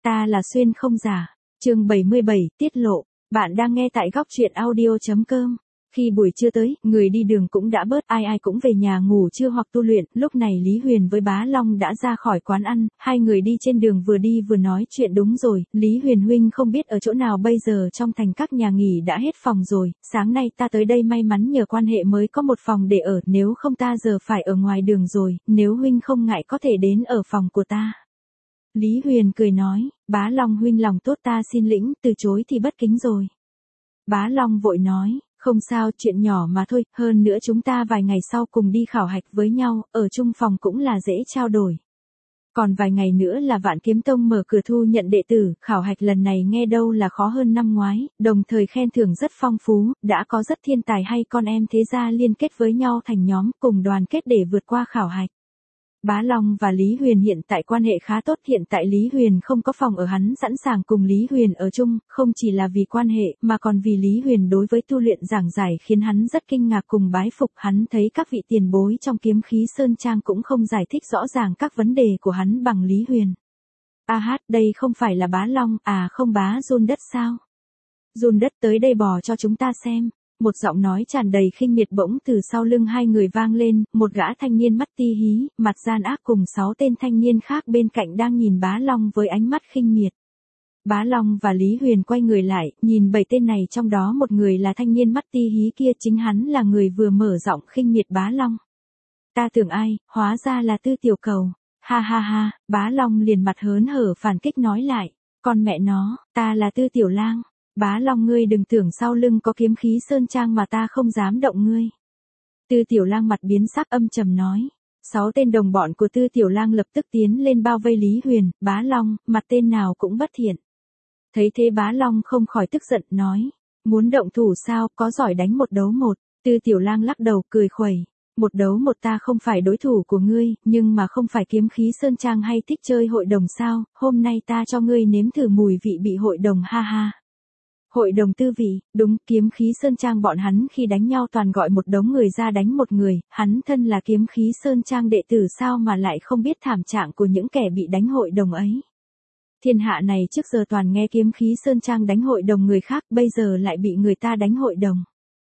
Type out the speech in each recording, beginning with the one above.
Ta là Xuyên không giả. Chương 77, tiết lộ. Bạn đang nghe tại góc truyện audio.com. Khi buổi trưa tới, người đi đường cũng đã bớt, ai ai cũng về nhà ngủ trưa hoặc tu luyện. Lúc này Lý Huyền với Bá Long đã ra khỏi quán ăn, hai người đi trên đường vừa đi vừa nói chuyện. Đúng rồi, Lý Huyền huynh không biết ở chỗ nào, bây giờ trong thành các nhà nghỉ đã hết phòng rồi, sáng nay ta tới đây may mắn nhờ quan hệ mới có một phòng để ở, nếu không ta giờ phải ở ngoài đường rồi, nếu huynh không ngại có thể đến ở phòng của ta. Lý Huyền cười nói, Bá Long huynh lòng tốt ta xin lĩnh, từ chối thì bất kính rồi. Bá Long vội nói, không sao, chuyện nhỏ mà thôi, hơn nữa chúng ta vài ngày sau cùng đi khảo hạch với nhau, ở chung phòng cũng là dễ trao đổi. Còn vài ngày nữa là Vạn Kiếm Tông mở cửa thu nhận đệ tử, khảo hạch lần này nghe đâu là khó hơn năm ngoái, đồng thời khen thưởng rất phong phú, đã có rất thiên tài hay con em thế gia liên kết với nhau thành nhóm, cùng đoàn kết để vượt qua khảo hạch. Bá Long và Lý Huyền hiện tại quan hệ khá tốt, hiện tại Lý Huyền không có phòng ở, hắn sẵn sàng cùng Lý Huyền ở chung, không chỉ là vì quan hệ, mà còn vì Lý Huyền đối với tu luyện giảng giải khiến hắn rất kinh ngạc cùng bái phục, hắn thấy các vị tiền bối trong Kiếm Khí Sơn Trang cũng không giải thích rõ ràng các vấn đề của hắn bằng Lý Huyền. Đây không phải là Bá Long, không Bá Run Đất sao? Run Đất tới đây bò cho chúng ta xem. Một giọng nói tràn đầy khinh miệt bỗng từ sau lưng hai người vang lên, một gã thanh niên mắt ti hí, mặt gian ác cùng 6 tên thanh niên khác bên cạnh đang nhìn Bá Long với ánh mắt khinh miệt. Bá Long và Lý Huyền quay người lại, nhìn 7 tên này, trong đó một người là thanh niên mắt ti hí kia, chính hắn là người vừa mở giọng khinh miệt Bá Long. Ta tưởng ai, hóa ra là Tư Tiểu Cầu. Ha ha ha, Bá Long liền mặt hớn hở phản kích nói lại, con mẹ nó, ta là Tư Tiểu Lang. Bá Long ngươi đừng tưởng sau lưng có Kiếm Khí Sơn Trang mà ta không dám động ngươi. Tư Tiểu Lang mặt biến sắc âm trầm nói. 6 tên đồng bọn của Tư Tiểu Lang lập tức tiến lên bao vây Lý Huyền, Bá Long, mặt tên nào cũng bất thiện. Thấy thế Bá Long không khỏi tức giận nói, muốn động thủ sao, có giỏi đánh 1 đấu 1. Tư Tiểu Lang lắc đầu cười khuẩy, 1 đấu 1 ta không phải đối thủ của ngươi, nhưng mà không phải Kiếm Khí Sơn Trang hay thích chơi hội đồng sao, hôm nay ta cho ngươi nếm thử mùi vị bị hội đồng, ha ha. Hội đồng tư vị, đúng, Kiếm Khí Sơn Trang bọn hắn khi đánh nhau toàn gọi một đống người ra đánh một người, hắn thân là Kiếm Khí Sơn Trang đệ tử sao mà lại không biết thảm trạng của những kẻ bị đánh hội đồng ấy. Thiên hạ này trước giờ toàn nghe Kiếm Khí Sơn Trang đánh hội đồng người khác, bây giờ lại bị người ta đánh hội đồng.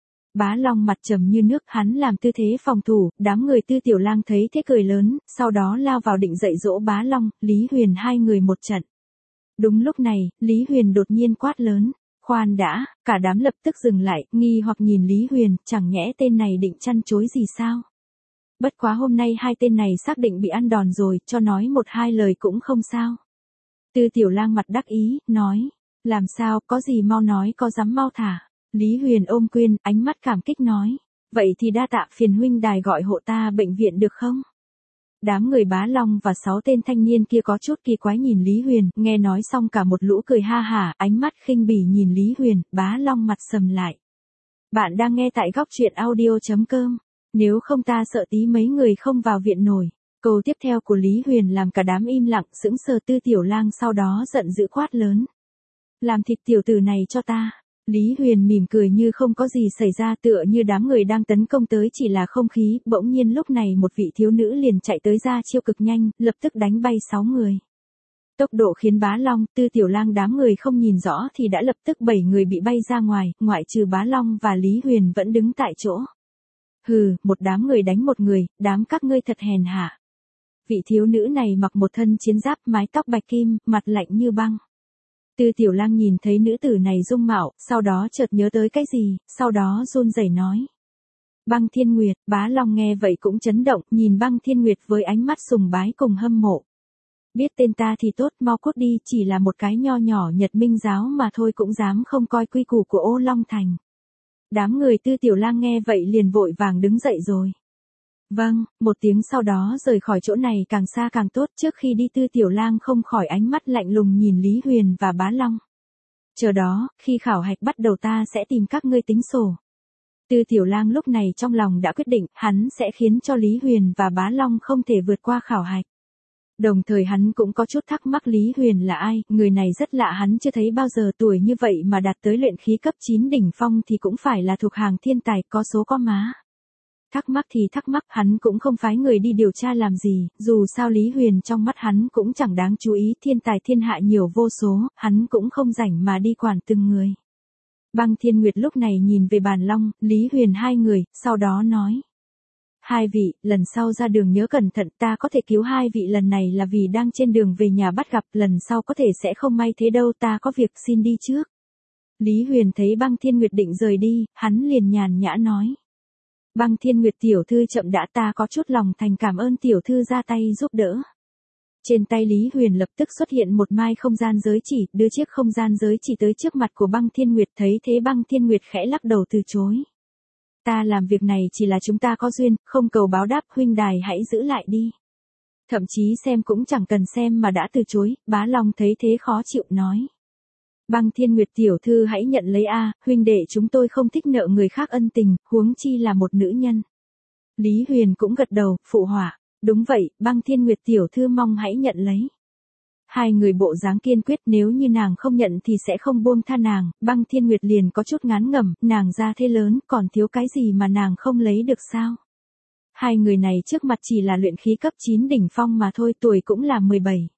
Bá Long mặt trầm như nước, hắn làm tư thế phòng thủ, đám người Tư Tiểu Lang thấy thế cười lớn, sau đó lao vào định dạy dỗ Bá Long, Lý Huyền hai người một trận. Đúng lúc này, Lý Huyền đột nhiên quát lớn. Khoan đã, cả đám lập tức dừng lại, nghi hoặc nhìn Lý Huyền, chẳng nhẽ tên này định chăn chối gì sao? Bất quá hôm nay hai tên này xác định bị ăn đòn rồi, cho nói 1-2 lời cũng không sao. Tư Tiểu Lang mặt đắc ý, nói, làm sao, có gì mau nói, có dám mau thả. Lý Huyền ôm quyền, ánh mắt cảm kích nói, vậy thì đa tạ phiền huynh đài gọi hộ ta bệnh viện được không? Đám người Bá Long và 6 tên thanh niên kia có chút kỳ quái nhìn Lý Huyền, nghe nói xong cả một lũ cười ha hả, ánh mắt khinh bỉ nhìn Lý Huyền, Bá Long mặt sầm lại. Bạn đang nghe tại góc truyện audio.com, nếu không ta sợ tí mấy người không vào viện nổi. Câu tiếp theo của Lý Huyền làm cả đám im lặng, sững sờ. Tư Tiểu Lang sau đó giận dữ quát lớn. Làm thịt tiểu tử này cho ta. Lý Huyền mỉm cười như không có gì xảy ra, tựa như đám người đang tấn công tới chỉ là không khí, bỗng nhiên lúc này một vị thiếu nữ liền chạy tới ra chiêu cực nhanh, lập tức đánh bay 6 người. Tốc độ khiến Bá Long, Tư Tiểu Lang đám người không nhìn rõ thì đã lập tức 7 người bị bay ra ngoài, ngoại trừ Bá Long và Lý Huyền vẫn đứng tại chỗ. Hừ, một đám người đánh một người, đám các ngươi thật hèn hạ. Vị thiếu nữ này mặc một thân chiến giáp, mái tóc bạch kim, mặt lạnh như băng. Tư Tiểu Lang nhìn thấy nữ tử này dung mạo, sau đó chợt nhớ tới cái gì, sau đó run rẩy nói. Băng Thiên Nguyệt. Bá Long nghe vậy cũng chấn động, nhìn Băng Thiên Nguyệt với ánh mắt sùng bái cùng hâm mộ. Biết tên ta thì tốt, mau cút đi, chỉ là một cái nho nhỏ Nhật Minh giáo mà thôi cũng dám không coi quy củ của Ô Long Thành. Đám người Tư Tiểu Lang nghe vậy liền vội vàng đứng dậy rồi. Vâng, một tiếng sau đó rời khỏi chỗ này càng xa càng tốt. Trước khi đi Tư Tiểu Lang không khỏi ánh mắt lạnh lùng nhìn Lý Huyền và Bá Long. Chờ đó, khi khảo hạch bắt đầu ta sẽ tìm các ngươi tính sổ. Tư Tiểu Lang lúc này trong lòng đã quyết định, hắn sẽ khiến cho Lý Huyền và Bá Long không thể vượt qua khảo hạch. Đồng thời hắn cũng có chút thắc mắc Lý Huyền là ai, người này rất lạ, hắn chưa thấy bao giờ, tuổi như vậy mà đạt tới luyện khí cấp 9 đỉnh phong thì cũng phải là thuộc hàng thiên tài, có số có má. Thắc mắc thì thắc mắc, hắn cũng không phái người đi điều tra làm gì, dù sao Lý Huyền trong mắt hắn cũng chẳng đáng chú ý, thiên tài thiên hạ nhiều vô số, hắn cũng không rảnh mà đi quản từng người. Băng Thiên Nguyệt lúc này nhìn về Bàn Long, Lý Huyền hai người, sau đó nói. Hai vị, lần sau ra đường nhớ cẩn thận, ta có thể cứu hai vị lần này là vì đang trên đường về nhà bắt gặp, lần sau có thể sẽ không may thế đâu, ta có việc xin đi trước. Lý Huyền thấy Băng Thiên Nguyệt định rời đi, hắn liền nhàn nhã nói. Băng Thiên Nguyệt tiểu thư chậm đã, ta có chút lòng thành cảm ơn tiểu thư ra tay giúp đỡ. Trên tay Lý Huyền lập tức xuất hiện một mai không gian giới chỉ, đưa chiếc không gian giới chỉ tới trước mặt của Băng Thiên Nguyệt, thấy thế Băng Thiên Nguyệt khẽ lắc đầu từ chối. Ta làm việc này chỉ là chúng ta có duyên, không cầu báo đáp, huynh đài hãy giữ lại đi. Thậm chí xem cũng chẳng cần xem mà đã từ chối, Bá Long thấy thế khó chịu nói. Băng Thiên Nguyệt tiểu thư hãy nhận lấy a, huynh đệ chúng tôi không thích nợ người khác ân tình, huống chi là một nữ nhân. Lý Huyền cũng gật đầu, phụ họa, đúng vậy, Băng Thiên Nguyệt tiểu thư mong hãy nhận lấy. Hai người bộ dáng kiên quyết, nếu như nàng không nhận thì sẽ không buông tha nàng. Băng Thiên Nguyệt liền có chút ngán ngẩm, nàng ra thế lớn, còn thiếu cái gì mà nàng không lấy được sao? Hai người này trước mặt chỉ là luyện khí cấp 9 đỉnh phong mà thôi, tuổi cũng là 17.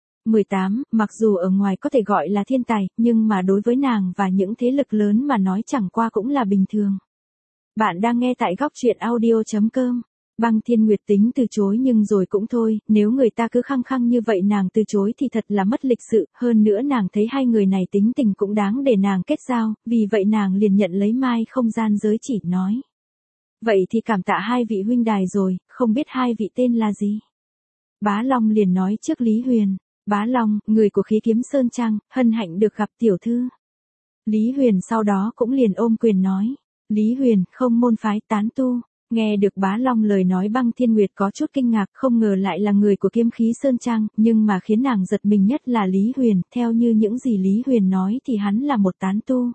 18, mặc dù ở ngoài có thể gọi là thiên tài, nhưng mà đối với nàng và những thế lực lớn mà nói chẳng qua cũng là bình thường. Bạn đang nghe tại góc truyện audio.com. Băng Thiên Nguyệt tính từ chối nhưng rồi cũng thôi, nếu người ta cứ khăng khăng như vậy nàng từ chối thì thật là mất lịch sự, hơn nữa nàng thấy hai người này tính tình cũng đáng để nàng kết giao, vì vậy nàng liền nhận lấy mai không gian giới chỉ nói. Vậy thì cảm tạ hai vị huynh đài rồi, không biết hai vị tên là gì? Bá Long liền nói trước Lý Huyền. Bá Long, người của Khí Kiếm Sơn Trang, hân hạnh được gặp tiểu thư. Lý Huyền sau đó cũng liền ôm quyền nói. Lý Huyền, không môn phái tán tu. Nghe được Bá Long lời nói Băng Thiên Nguyệt có chút kinh ngạc, không ngờ lại là người của Kiếm Khí Sơn Trang, nhưng mà khiến nàng giật mình nhất là Lý Huyền, theo như những gì Lý Huyền nói thì hắn là một tán tu.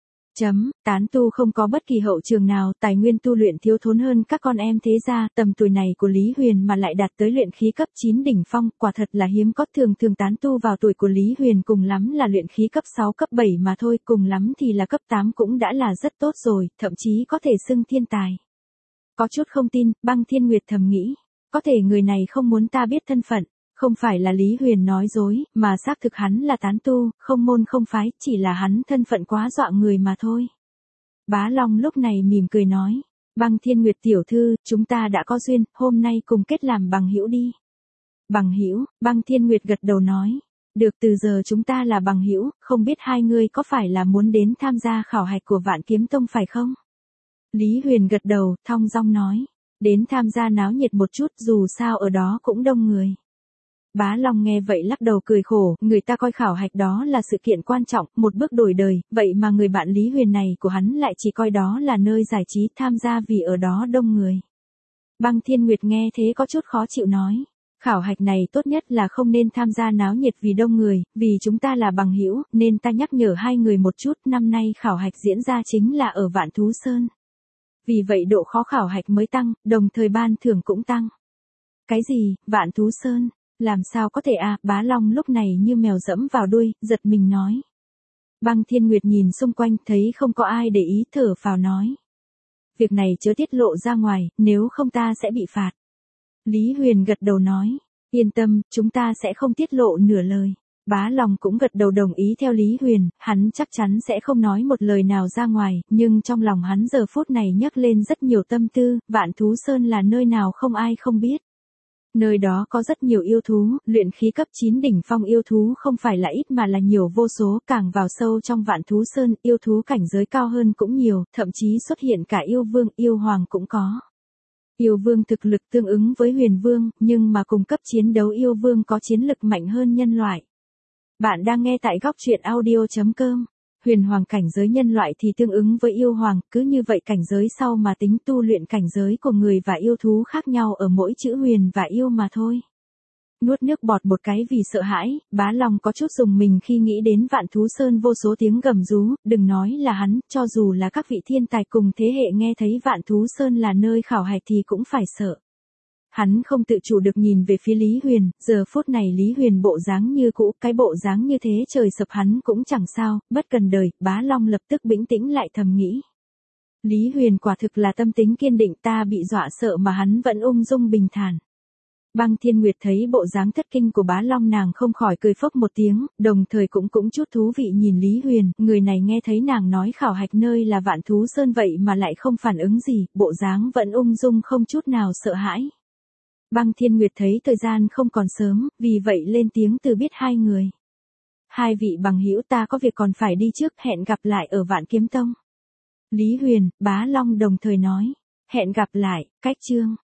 Tán tu không có bất kỳ hậu trường nào, tài nguyên tu luyện thiếu thốn hơn các con em thế gia, tầm tuổi này của Lý Huyền mà lại đạt tới luyện khí cấp 9 đỉnh phong, quả thật là hiếm có, thường tán tu vào tuổi của Lý Huyền cùng lắm là luyện khí cấp 6 cấp 7 mà thôi, cùng lắm thì là cấp 8 cũng đã là rất tốt rồi, thậm chí có thể xưng thiên tài. Có chút không tin, Băng Thiên Nguyệt thầm nghĩ, có thể người này không muốn ta biết thân phận. Không phải là Lý Huyền nói dối, mà xác thực hắn là tán tu, không môn không phái, chỉ là hắn thân phận quá dọa người mà thôi. Bá Long lúc này mỉm cười nói, Băng Thiên Nguyệt tiểu thư, chúng ta đã có duyên, hôm nay cùng kết làm bằng hữu đi. Bằng hữu? Băng Thiên Nguyệt gật đầu nói, được, từ giờ chúng ta là bằng hữu, không biết hai người có phải là muốn đến tham gia khảo hạch của Vạn Kiếm Tông phải không? Lý Huyền gật đầu, thong dong nói, đến tham gia náo nhiệt một chút, dù sao ở đó cũng đông người. Bá Long nghe vậy lắc đầu cười khổ, người ta coi khảo hạch đó là sự kiện quan trọng, một bước đổi đời, vậy mà người bạn Lý Huyền này của hắn lại chỉ coi đó là nơi giải trí, tham gia vì ở đó đông người. Băng Thiên Nguyệt nghe thế có chút khó chịu nói, khảo hạch này tốt nhất là không nên tham gia náo nhiệt vì đông người, vì chúng ta là bằng hữu, nên ta nhắc nhở hai người một chút, năm nay khảo hạch diễn ra chính là ở Vạn Thú Sơn. Vì vậy độ khó khảo hạch mới tăng, đồng thời ban thưởng cũng tăng. Cái gì, Vạn Thú Sơn? Làm sao có thể à, Bá Long lúc này như mèo dẫm vào đuôi, giật mình nói. Băng Thiên Nguyệt nhìn xung quanh, thấy không có ai để ý, thở phào nói. Việc này chớ tiết lộ ra ngoài, nếu không ta sẽ bị phạt. Lý Huyền gật đầu nói, yên tâm, chúng ta sẽ không tiết lộ nửa lời. Bá Long cũng gật đầu đồng ý theo Lý Huyền, hắn chắc chắn sẽ không nói một lời nào ra ngoài, nhưng trong lòng hắn giờ phút này nhấc lên rất nhiều tâm tư, Vạn Thú Sơn là nơi nào không ai không biết. Nơi đó có rất nhiều yêu thú, luyện khí cấp 9 đỉnh phong yêu thú không phải là ít mà là nhiều vô số, càng vào sâu trong Vạn Thú Sơn, yêu thú cảnh giới cao hơn cũng nhiều, thậm chí xuất hiện cả yêu vương, yêu hoàng cũng có. Yêu vương thực lực tương ứng với huyền vương, nhưng mà cùng cấp chiến đấu yêu vương có chiến lực mạnh hơn nhân loại. Bạn đang nghe tại góc truyện audio.com. Huyền hoàng cảnh giới nhân loại thì tương ứng với yêu hoàng, cứ như vậy cảnh giới sau mà tính tu luyện cảnh giới của người và yêu thú khác nhau ở mỗi chữ huyền và yêu mà thôi. Nuốt nước bọt một cái vì sợ hãi, Bá Long có chút rùng mình khi nghĩ đến Vạn Thú Sơn vô số tiếng gầm rú, đừng nói là hắn, cho dù là các vị thiên tài cùng thế hệ nghe thấy Vạn Thú Sơn là nơi khảo hạch thì cũng phải sợ. Hắn không tự chủ được nhìn về phía Lý Huyền, giờ phút này Lý Huyền bộ dáng như cũ, cái bộ dáng như thế trời sập hắn cũng chẳng sao, bất cần đời, Bá Long lập tức bĩnh tĩnh lại thầm nghĩ. Lý Huyền quả thực là tâm tính kiên định, ta bị dọa sợ mà hắn vẫn ung dung bình thản. Băng Thiên Nguyệt thấy bộ dáng thất kinh của Bá Long, nàng không khỏi cười phốc một tiếng, đồng thời cũng chút thú vị nhìn Lý Huyền, người này nghe thấy nàng nói khảo hạch nơi là Vạn Thú Sơn vậy mà lại không phản ứng gì, bộ dáng vẫn ung dung không chút nào sợ hãi. Băng Thiên Nguyệt thấy thời gian không còn sớm, vì vậy lên tiếng từ biết hai người. Hai vị bằng hữu, ta có việc còn phải đi trước, hẹn gặp lại ở Vạn Kiếm Tông. Lý Huyền, Bá Long đồng thời nói, hẹn gặp lại, cách chương.